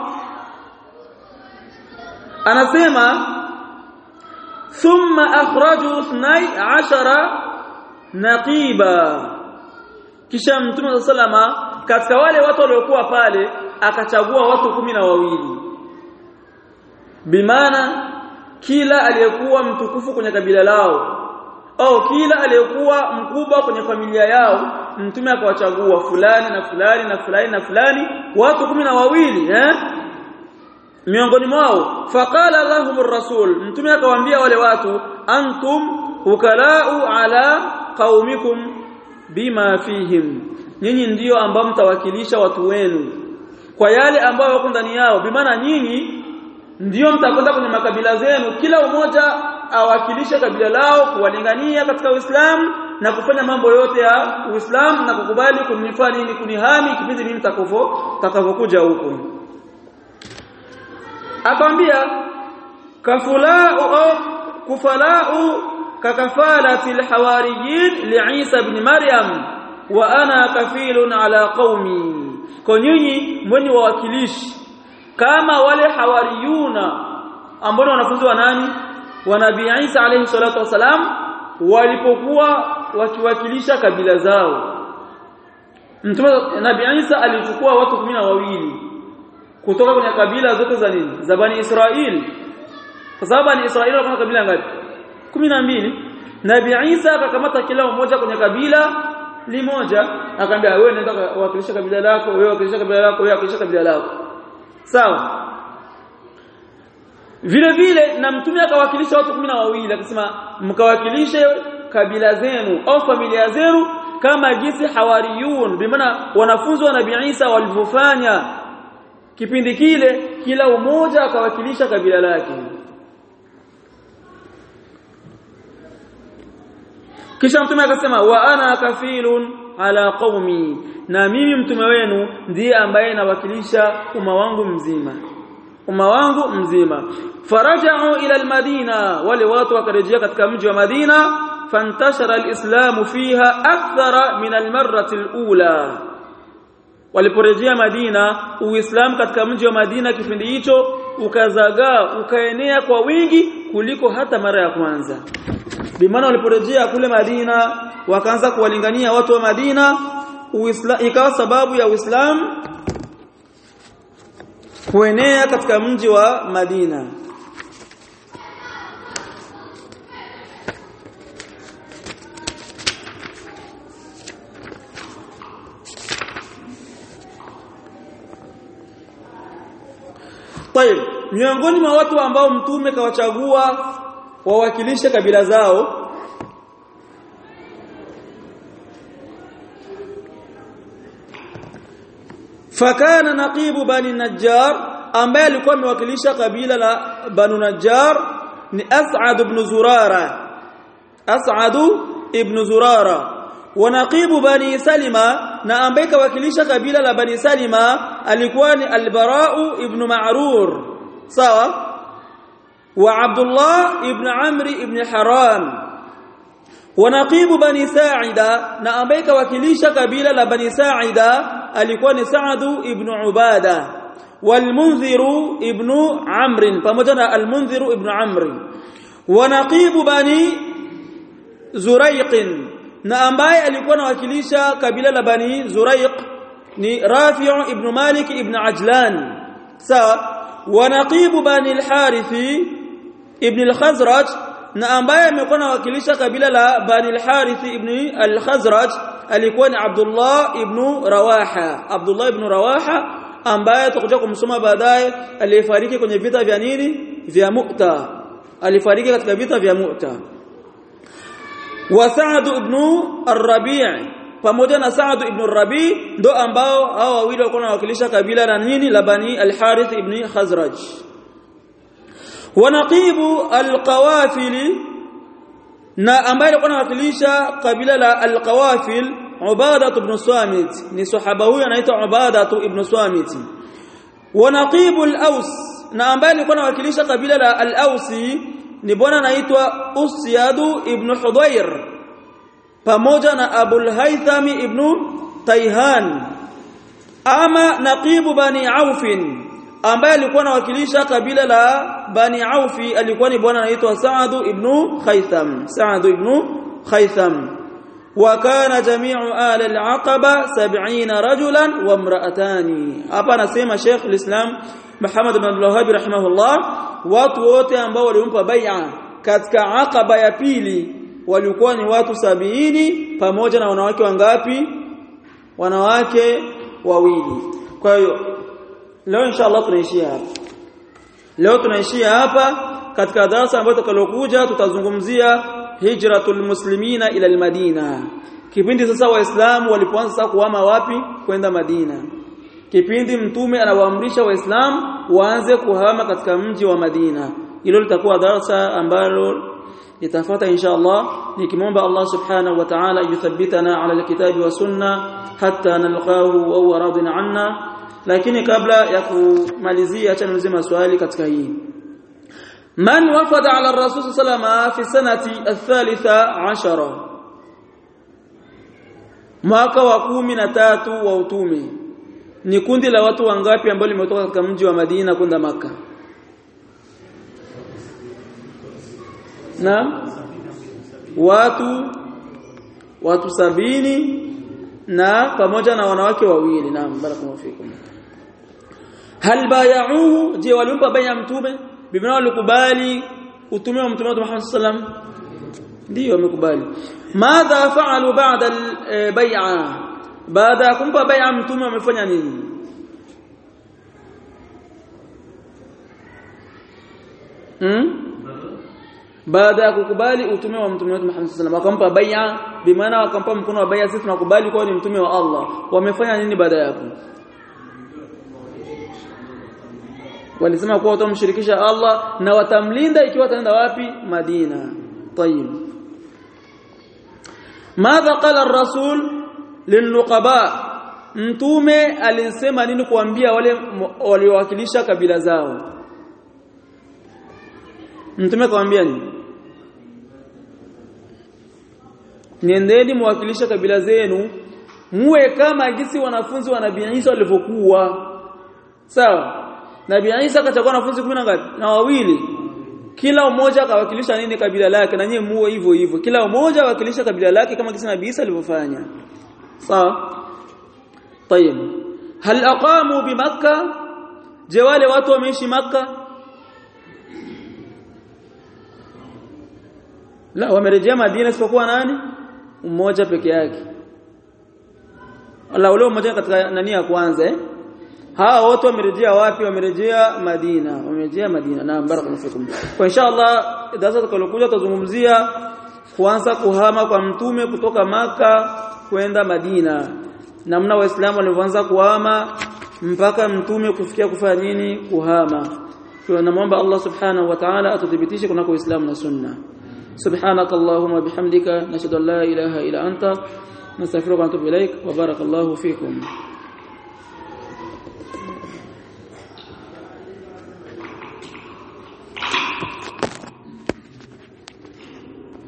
anasema thumma akhraju ithnay ashara naqiba kisha mtume sallama katika wale watu waliokuwa pale akachagua watu kumi na wawili bimaana kila aliyekuwa mtukufu kwenye kabila lao au kila aliyekuwa mkubwa kwenye familia yao mtume akawachagua fulani na fulani na fulani na fulani watu kumi na wawili eh miongoni mwao faqala lahumur rasul mtume akawaambia wale watu antum ukalau ala qaumikum bima fihim nyinyi ndio ambao mtawakilisha watu wenu kwa yale ambao wako ndani yao bimaana nyinyi ndio mtakwenda kwenye makabila zenu kila mmoja awakilisha kabila lao kuwalingania katika Uislamu na kufanya mambo yote ya Uislamu na kukubali kunifaa nini kunihami kipindi mimi nitakavyo takavokuja huko. Akamwambia kafulau au kufalau kakafalati alhawariyin liIsa ibn Maryam wa ana kafilun ala qaumi kwa nyinyi mwenye wawakilishi kama wale hawariyuna ambao wanafunzi wa nani wa Nabii Isa alayhi salatu wasalam walipokuwa wakiwakilisha kabila zao mtume Nabii Isa alichukua watu kumi na wawili kutoka kwenye kabila zote za nini za Bani Israil kwa sababu Bani Israil walikuwa kabila ngapi kumi na mbili Nabii Isa akakamata kila mmoja kwenye kabila limoja akamwambia wewe nenda kuwakilisha kabila lako wewe wakilisha kabila lako wewe wakilisha kabila lako sawa vile vile na mtume akawakilisha watu kumi na wawili akasema mkawakilishe kabila zenu au familia zenu kama jinsi hawariyun bimaana wanafunzi wa Nabii Isa walivyofanya kipindi kile kila umoja akawakilisha kabila lake kisha mtume akasema wa ana kafilun ala qaumi, na mimi mtume wenu ndiye ambaye nawakilisha umma wangu mzima umma wangu mzima. Faraja'u ila al-Madina, wale watu wakarejea katika mji wa Madina. Fantashara al-Islamu fiha akthara min al-marrati al-ula, waliporejea Madina Uislamu katika mji wa Madina kipindi hicho ukazagaa ukaenea kwa wingi kuliko hata mara ya kwanza. Bimaana waliporejea kule Madina wakaanza kuwalingania watu wa Madina, Uislamu ikawa sababu ya Uislamu kuenea katika mji wa Madina. Tayeb, miongoni mwa watu ambao mtume kawachagua wawakilishe kabila zao fakana naqibu bani Najjar, ambaye alikuwa amewakilisha kabila la Banu Najjar ni As'ad ibn Zurara. As'ad ibn Zurara. Wa naqibu bani Salima, na ambaye kawakilisha kabila la Bani Salima alikuwa ni Al-Bara'u ibn Ma'rur, sawa. Wa Abdullah ibn Amr ibn Haram. Wa naqibu bani Sa'ida, na ambaye kawakilisha kabila la Bani Sa'ida alikuwa ni Sa'd ibn Ubada. Wal Munzir ibn Amr, pamoja na Al Munzir ibn Amr. Wa naqibu bani Zuraiq, na ambaye alikuwa anawakilisha kabila la Bani Zuraiq ni Rafi' ibn Malik ibn Ajlan, sawa. Wa naqibu bani al-Harith ibn al-Khazraj, na ambaye amekuwa anawakilisha kabila la Bani al-Harith ibn al-Khazraj alikuwa ni Abdullah ibn Rawaha. Abdullah ibn Rawaha ambaye tutakuja kumsoma baadaye, alifariki kwenye vita vya nini vya Mu'ta, alifariki katika vita vya Mu'ta. Wa Sa'd ibn ar-Rabi', pamoja na Sa'd ibn ar-Rabi' ndo ambao hao wawili walikuwa wanawakilisha kabila la nini la Bani al-Harith ibn Khazraj. Wa naqibu al-Qawafil, na ambaye alikuwa anawakilisha kabila la al-Qawafil Ubadah ibn Samit, ni sahaba huyu anaitwa Ubadah ibn Samit. Wa naqibu al-Aws, na ambaye alikuwa anawakilisha kabila la al-Ausi ni bwana anaitwa Usyadu ibn Hudayr, pamoja na Abul Haytham ibn Tayhan. Ama naqibu bani Auf, ambaye alikuwa anawakilisha kabila la Bani Aufi alikuwa ni bwana anaitwa Sa'd ibn Khaytham. Sa'd ibn Khaytham. Wa kana jami'u ahli al-Aqaba sab'ina rajulan wa imra'atani. Hapa anasema Sheikh al-Islam Muhammad ibn Abdul Wahhab rahimahullah, watu wote ambao walimpa bai'a katika Aqaba ya pili walikuwa ni watu sabini, pamoja na wanawake wangapi? Wanawake wawili. Kwa hiyo leo inshallah tunaishia hapa. Leo tunaishia hapa. Katika darasa ambayo tutakalokuja tutazungumzia hijratul muslimina ila al-Madina. Kipindi sasa waislamu walipoanza sasa kuhama wapi? Kwenda Madina. Kipindi mtume anawaamrisha waislamu waanze kuhama katika mji wa Madina. Hilo litakuwa darasa ambalo litafuata inshallah, nikimwomba Allah subhanahu wa ta'ala yuthabbitana ala alkitabi wa sunna hatta nalqahu wa huwa radin anna. Lakini kabla ya kumalizia, acha niulize maswali katika hii. Man wafada ala ar-rasul sallallahu fi sanati athalitha ashara, mwaka wa kumi na tatu wa utume, ni kundi la watu wangapi ambao limetoka katika mji wa Madina kwenda Makka? Na watu watu sabini, na pamoja na wanawake wawili. Naam, barakallahu fikum. Hal bay'uhu, je walimpa bai'a mtume? Bibina walikubali utume wa mtume Muhammad sallallahu alaihi wasallam? Ndio wamekubali. Madha fa'alu ba'da al-bay'a, baada ya kumpa bai'a mtume wamefanya nini? Hmm? Baada ya kukubali utume wa mtume Muhammad sallallahu alaihi wasallam wakampa bai'a, bimaana wakampa mkono wa bai'a, sisi tunakubali kwa ni mtume wa Allah. Wamefanya nini baada ya hapo? Walisema kuwa watamshirikisha Allah na watamlinda ikiwa ataenda wapi? Madina. Tayib. Madha qala ar-rasul liluqaba mtume alisema nini kuambia wale waliowakilisha kabila zao mtume kawaambia nini niendeni muwakilisha kabila zenu muwe kama jinsi wanafunzi wa Nabii Isa walivyokuwa sawa Nabii Isa akachagua wanafunzi kumi na wawili kila mmoja akawakilisha nini kabila lake na nyinyi muwe hivyo hivyo kila mmoja awakilisha kabila lake kama jinsi Nabii Isa alivyofanya sawa طيب هل اقاموا بمكه je wale watu wameishi Makka la wamerejea Madina isipokuwa nani mmoja peke yake Allah ule mmoja katika nani ya kwanza eh hawa wote wamerejea wapi wamerejea Madina wamerejea Madina na barakallahu fikum kwa inshallah darasa tukalokuja tuzungumzia kuanza kuhama kwa mtume kutoka Maka kwenda Madina namna waislamu walivyoanza kuhama mpaka mtume kufikia kufanya nini kuhama tunamwomba Allah subhanahu wa ta'ala atuthibitishe kunako Uislamu na sunna subhanakallahumma bihamdika nashhadu an la ilaha illa anta nastaghfiruka wa natubu ilaik wa barakallahu fikum